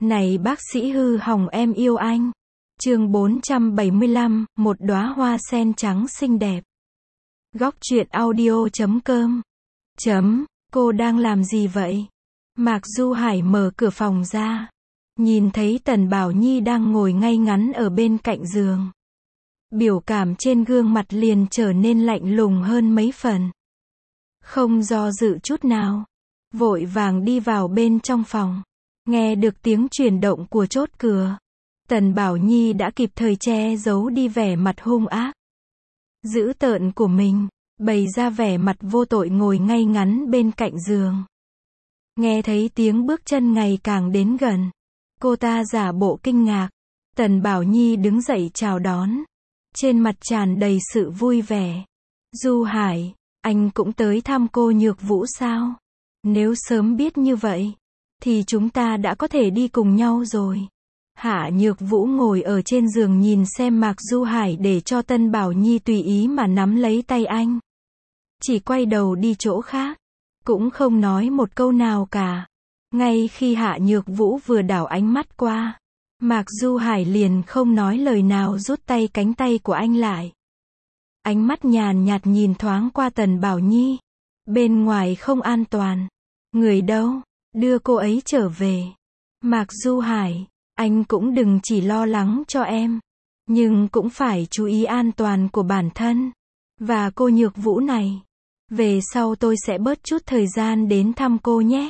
Này bác sĩ hư hỏng em yêu anh. Chương 475, một đóa hoa sen trắng xinh đẹp. Góc truyện audio.com. Cô đang làm gì vậy? Mạc Du Hải mở cửa phòng ra. Nhìn thấy Tần Bảo Nhi đang ngồi ngay ngắn ở bên cạnh giường. Biểu cảm trên gương mặt liền trở nên lạnh lùng hơn mấy phần. Không do dự chút nào. Vội vàng đi vào bên trong phòng. Nghe được tiếng chuyển động của chốt cửa. Tần Bảo Nhi đã kịp thời che giấu đi vẻ mặt hung ác, dữ tợn của mình, bày ra vẻ mặt vô tội ngồi ngay ngắn bên cạnh giường. Nghe thấy tiếng bước chân ngày càng đến gần. Cô ta giả bộ kinh ngạc. Tần Bảo Nhi đứng dậy chào đón. Trên mặt tràn đầy sự vui vẻ. Du Hải, anh cũng tới thăm cô Nhược Vũ sao? Nếu sớm biết như vậy, thì chúng ta đã có thể đi cùng nhau rồi. Hạ Nhược Vũ ngồi ở trên giường nhìn xem Mạc Du Hải để cho Tần Bảo Nhi tùy ý mà nắm lấy tay anh. Chỉ quay đầu đi chỗ khác. Cũng không nói một câu nào cả. Ngay khi Hạ Nhược Vũ vừa đảo ánh mắt qua, Mạc Du Hải liền không nói lời nào rút tay cánh tay của anh lại. Ánh mắt nhàn nhạt nhìn thoáng qua Tần Bảo Nhi. Bên ngoài không an toàn. Người đâu? Đưa cô ấy trở về. Mạc Du Hải, anh cũng đừng chỉ lo lắng cho em, nhưng cũng phải chú ý an toàn của bản thân và cô Nhược Vũ này. Về sau tôi sẽ bớt chút thời gian đến thăm cô nhé.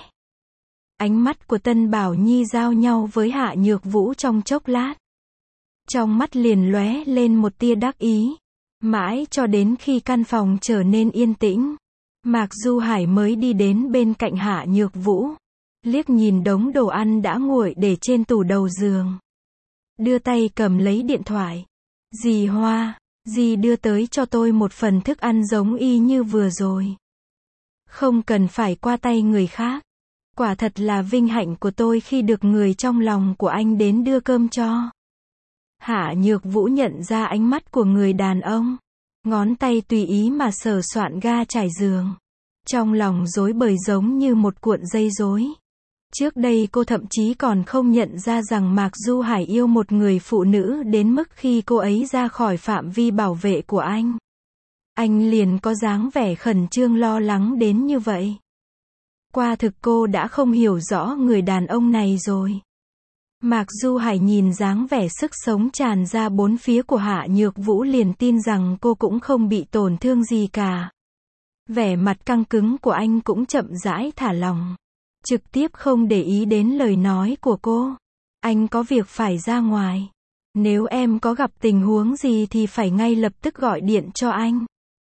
Ánh mắt của Tần Bảo Nhi giao nhau với Hạ Nhược Vũ trong chốc lát. Trong mắt liền lóe lên một tia đắc ý. Mãi cho đến khi căn phòng trở nên yên tĩnh, Mạc Du Hải mới đi đến bên cạnh Hạ Nhược Vũ. Liếc nhìn đống đồ ăn đã nguội để trên tủ đầu giường. Đưa tay cầm lấy điện thoại. Dì Hoa, dì đưa tới cho tôi một phần thức ăn giống y như vừa rồi. Không cần phải qua tay người khác. Quả thật là vinh hạnh của tôi khi được người trong lòng của anh đến đưa cơm cho. Hạ Nhược Vũ nhận ra ánh mắt của người đàn ông. Ngón tay tùy ý mà sờ soạn ga trải giường. Trong lòng rối bời giống như một cuộn dây rối. Trước đây cô thậm chí còn không nhận ra rằng Mạc Du Hải yêu một người phụ nữ đến mức khi cô ấy ra khỏi phạm vi bảo vệ của anh. Anh liền có dáng vẻ khẩn trương lo lắng đến như vậy. Quả thực cô đã không hiểu rõ người đàn ông này rồi. Mạc Du Hải nhìn dáng vẻ sức sống tràn ra bốn phía của Hạ Nhược Vũ liền tin rằng cô cũng không bị tổn thương gì cả. Vẻ mặt căng cứng của anh cũng chậm rãi thả lỏng. Trực tiếp không để ý đến lời nói của cô. Anh có việc phải ra ngoài. Nếu em có gặp tình huống gì thì phải ngay lập tức gọi điện cho anh.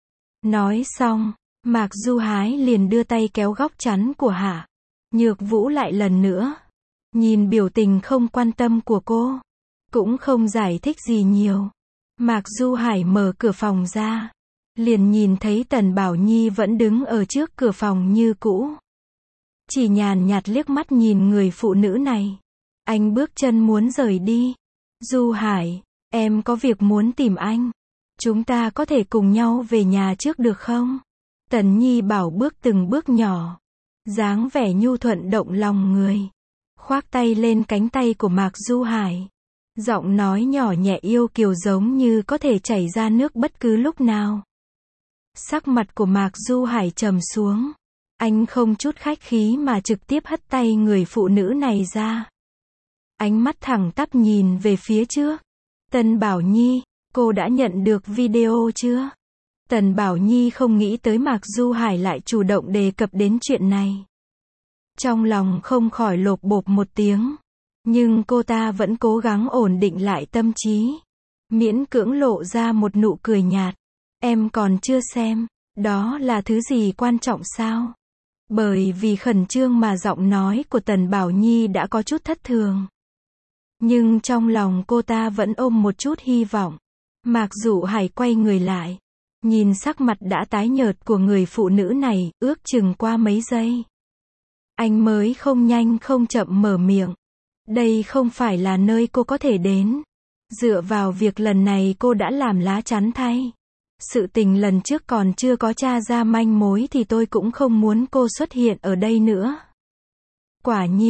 Nói xong, Mạc Du Hải liền đưa tay kéo góc chắn của Hạ Nhược Vũ lại lần nữa. Nhìn biểu tình không quan tâm của cô, cũng không giải thích gì nhiều. Mạc Du Hải mở cửa phòng ra. Liền nhìn thấy Tần Bảo Nhi vẫn đứng ở trước cửa phòng như cũ. Chỉ nhàn nhạt liếc mắt nhìn người phụ nữ này. Anh bước chân muốn rời đi. Du Hải, em có việc muốn tìm anh. Chúng ta có thể cùng nhau về nhà trước được không? Tần Nhi bảo bước từng bước nhỏ. Dáng vẻ nhu thuận động lòng người. Khoác tay lên cánh tay của Mạc Du Hải. Giọng nói nhỏ nhẹ yêu kiều giống như có thể chảy ra nước bất cứ lúc nào. Sắc mặt của Mạc Du Hải trầm xuống. Anh không chút khách khí mà trực tiếp hất tay người phụ nữ này ra. Ánh mắt thẳng tắp nhìn về phía trước. Tần Bảo Nhi, cô đã nhận được video chưa? Tần Bảo Nhi không nghĩ tới Mạc Du Hải lại chủ động đề cập đến chuyện này. Trong lòng không khỏi lộp bộp một tiếng. Nhưng cô ta vẫn cố gắng ổn định lại tâm trí. Miễn cưỡng lộ ra một nụ cười nhạt. Em còn chưa xem, đó là thứ gì quan trọng sao? Bởi vì khẩn trương mà giọng nói của Tần Bảo Nhi đã có chút thất thường. Nhưng trong lòng cô ta vẫn ôm một chút hy vọng. Mạc Du Hải quay người lại. Nhìn sắc mặt đã tái nhợt của người phụ nữ này, ước chừng qua mấy giây. Anh mới không nhanh không chậm mở miệng. Đây không phải là nơi cô có thể đến. Dựa vào việc lần này cô đã làm lá chắn thay. Sự tình lần trước còn chưa có tra ra manh mối thì tôi cũng không muốn cô xuất hiện ở đây nữa. Quả nhiên,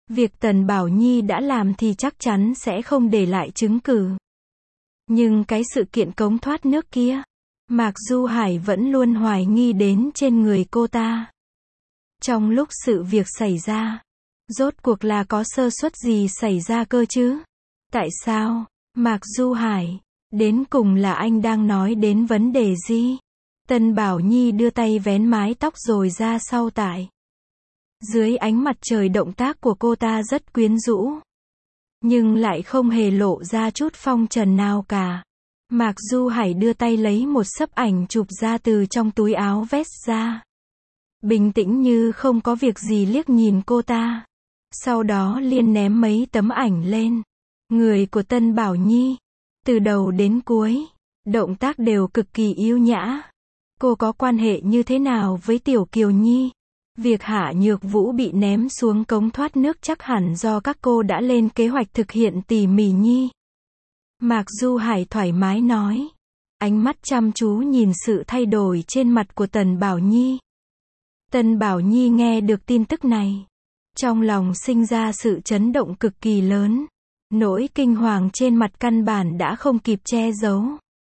Việc Tần Bảo Nhi đã làm thì chắc chắn sẽ không để lại chứng cứ. Nhưng cái sự kiện cống thoát nước kia, Mạc Du Hải vẫn luôn hoài nghi đến trên người cô ta. Trong lúc sự việc xảy ra, rốt cuộc là có sơ suất gì xảy ra cơ chứ? Tại sao? Mạc Du Hải, đến cùng là anh đang nói đến vấn đề gì? Tần Bảo Nhi đưa tay vén mái tóc rồi ra sau tại. Dưới ánh mặt trời động tác của cô ta rất quyến rũ. Nhưng lại không hề lộ ra chút phong trần nào cả. Mạc Du Hải đưa tay lấy một xấp ảnh chụp ra từ trong túi áo vest ra. Bình tĩnh như không có việc gì liếc nhìn cô ta. Sau đó liền ném mấy tấm ảnh lên. Người của Tân Bảo Nhi, từ đầu đến cuối, động tác đều cực kỳ yêu nhã. Cô có quan hệ như thế nào với Tiểu Kiều Nhi? Việc Hạ Nhược Vũ bị ném xuống cống thoát nước chắc hẳn do các cô đã lên kế hoạch thực hiện tỉ mỉ nhi. Mạc Du Hải thoải mái nói. Ánh mắt chăm chú nhìn sự thay đổi trên mặt của Tần Bảo Nhi. Tần Bảo Nhi nghe được tin tức này. Trong lòng sinh ra sự chấn động cực kỳ lớn. Nỗi kinh hoàng trên mặt căn bản đã không kịp che giấu.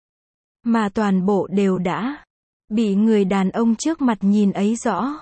Mà toàn bộ đều đã bị người đàn ông trước mặt nhìn ấy rõ.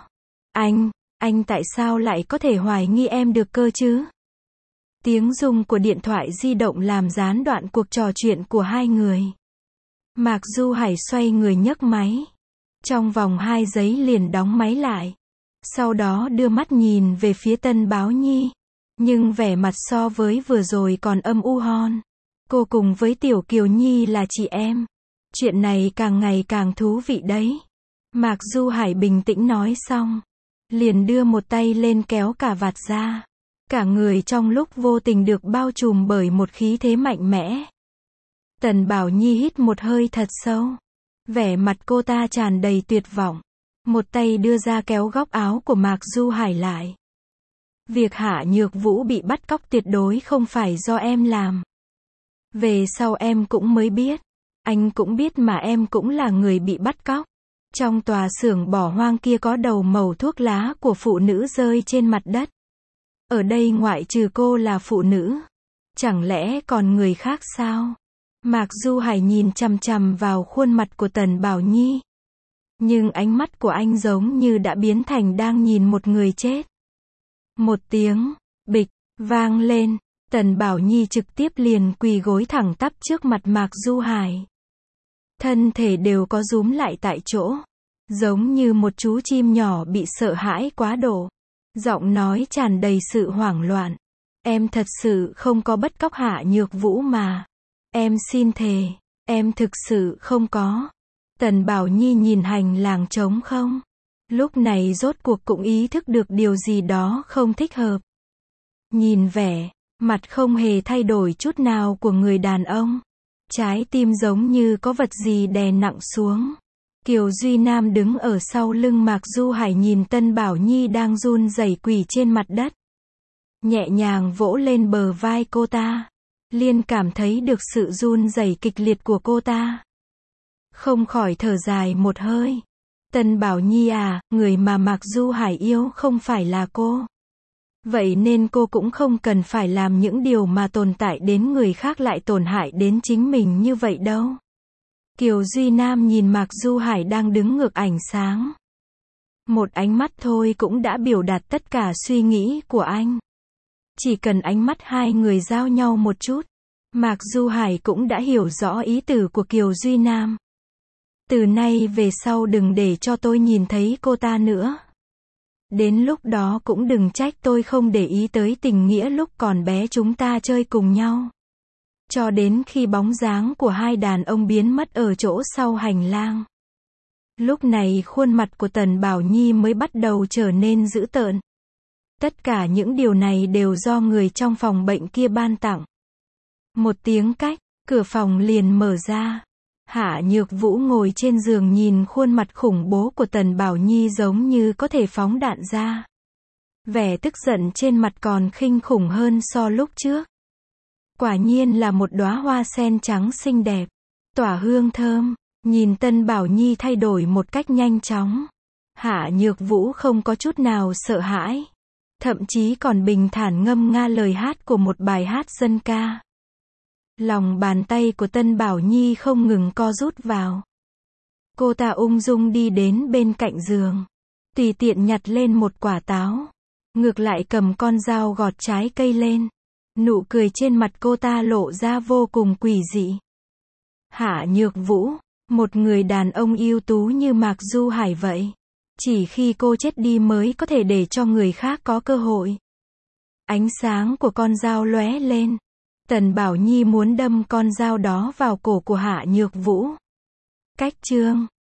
Anh tại sao lại có thể hoài nghi em được cơ chứ? Tiếng rung của điện thoại di động làm gián đoạn cuộc trò chuyện của hai người. Mạc Du Hải xoay người nhấc máy. Trong vòng 2 giây liền đóng máy lại. Sau đó đưa mắt nhìn về phía Tân Bảo Nhi. Nhưng vẻ mặt so với vừa rồi còn âm u hơn. Cô cùng với Tiểu Kiều Nhi là chị em. Chuyện này càng ngày càng thú vị đấy. Mạc Du Hải bình tĩnh nói xong. Liền đưa một tay lên kéo cà vạt ra. Cả người trong lúc vô tình được bao trùm bởi một khí thế mạnh mẽ. Tần Bảo Nhi hít một hơi thật sâu. Vẻ mặt cô ta tràn đầy tuyệt vọng. Một tay đưa ra kéo góc áo của Mạc Du Hải lại. Việc Hạ Nhược Vũ bị bắt cóc tuyệt đối không phải do em làm. Về sau em cũng mới biết. Anh cũng biết mà em cũng là người bị bắt cóc. Trong tòa xưởng bỏ hoang kia có đầu mẩu thuốc lá của phụ nữ rơi trên mặt đất. Ở đây ngoại trừ cô là phụ nữ. Chẳng lẽ còn người khác sao? Mạc Du Hải nhìn chằm chằm vào khuôn mặt của Tần Bảo Nhi. Nhưng ánh mắt của anh giống như đã biến thành đang nhìn một người chết. Một tiếng bịch vang lên, Tần Bảo Nhi trực tiếp liền quỳ gối thẳng tắp trước mặt Mạc Du Hải. Thân thể đều có rúm lại tại chỗ, giống như một chú chim nhỏ bị sợ hãi quá độ. Giọng nói tràn đầy sự hoảng loạn. Em thật sự không có bắt cóc Hạ Nhược Vũ mà. Em xin thề, em thực sự không có. Tần Bảo Nhi nhìn hành lang trống không. Lúc này rốt cuộc cũng ý thức được điều gì đó không thích hợp. Nhìn vẻ mặt không hề thay đổi chút nào của người đàn ông. Trái tim giống như có vật gì đè nặng xuống. Kiều Duy Nam đứng ở sau lưng Mạc Du Hải nhìn Tân Bảo Nhi đang run rẩy quỳ trên mặt đất. Nhẹ nhàng vỗ lên bờ vai cô ta. Liền cảm thấy được sự run rẩy kịch liệt của cô ta. Không khỏi thở dài một hơi. Tân Bảo Nhi à, người mà Mạc Du Hải yêu không phải là cô. Vậy nên cô cũng không cần phải làm những điều mà tồn tại đến người khác lại tổn hại đến chính mình như vậy đâu. Kiều Duy Nam nhìn Mạc Du Hải đang đứng ngược ánh sáng. Một ánh mắt thôi cũng đã biểu đạt tất cả suy nghĩ của anh. Chỉ cần ánh mắt hai người giao nhau một chút, Mạc Du Hải cũng đã hiểu rõ ý tử của Kiều Duy Nam. Từ nay về sau đừng để cho tôi nhìn thấy cô ta nữa. Đến lúc đó cũng đừng trách tôi không để ý tới tình nghĩa lúc còn bé chúng ta chơi cùng nhau. Cho đến khi bóng dáng của hai đàn ông biến mất ở chỗ sau hành lang. Lúc này khuôn mặt của Tần Bảo Nhi mới bắt đầu trở nên dữ tợn. Tất cả những điều này đều do người trong phòng bệnh kia ban tặng. Một tiếng cách, cửa phòng liền mở ra. Hạ Nhược Vũ ngồi trên giường nhìn khuôn mặt khủng bố của Tần Bảo Nhi giống như có thể phóng đạn ra. Vẻ tức giận trên mặt còn kinh khủng hơn so lúc trước. Quả nhiên là một đóa hoa sen trắng xinh đẹp, tỏa hương thơm. Nhìn Tần Bảo Nhi thay đổi một cách nhanh chóng. Hạ Nhược Vũ không có chút nào sợ hãi. thậm chí còn bình thản ngâm nga lời hát của một bài hát dân ca. Lòng bàn tay của Tân Bảo Nhi không ngừng co rút vào. Cô ta ung dung đi đến bên cạnh giường, tùy tiện nhặt lên một quả táo, ngược lại cầm con dao gọt trái cây lên. Nụ cười trên mặt cô ta lộ ra vô cùng quỷ dị. Hạ Nhược Vũ, một người đàn ông ưu tú như Mạc Du Hải vậy. Chỉ khi cô chết đi mới có thể để cho người khác có cơ hội. Ánh sáng của con dao lóe lên. Tần Bảo Nhi muốn đâm con dao đó vào cổ của Hạ Nhược Vũ. Cách chương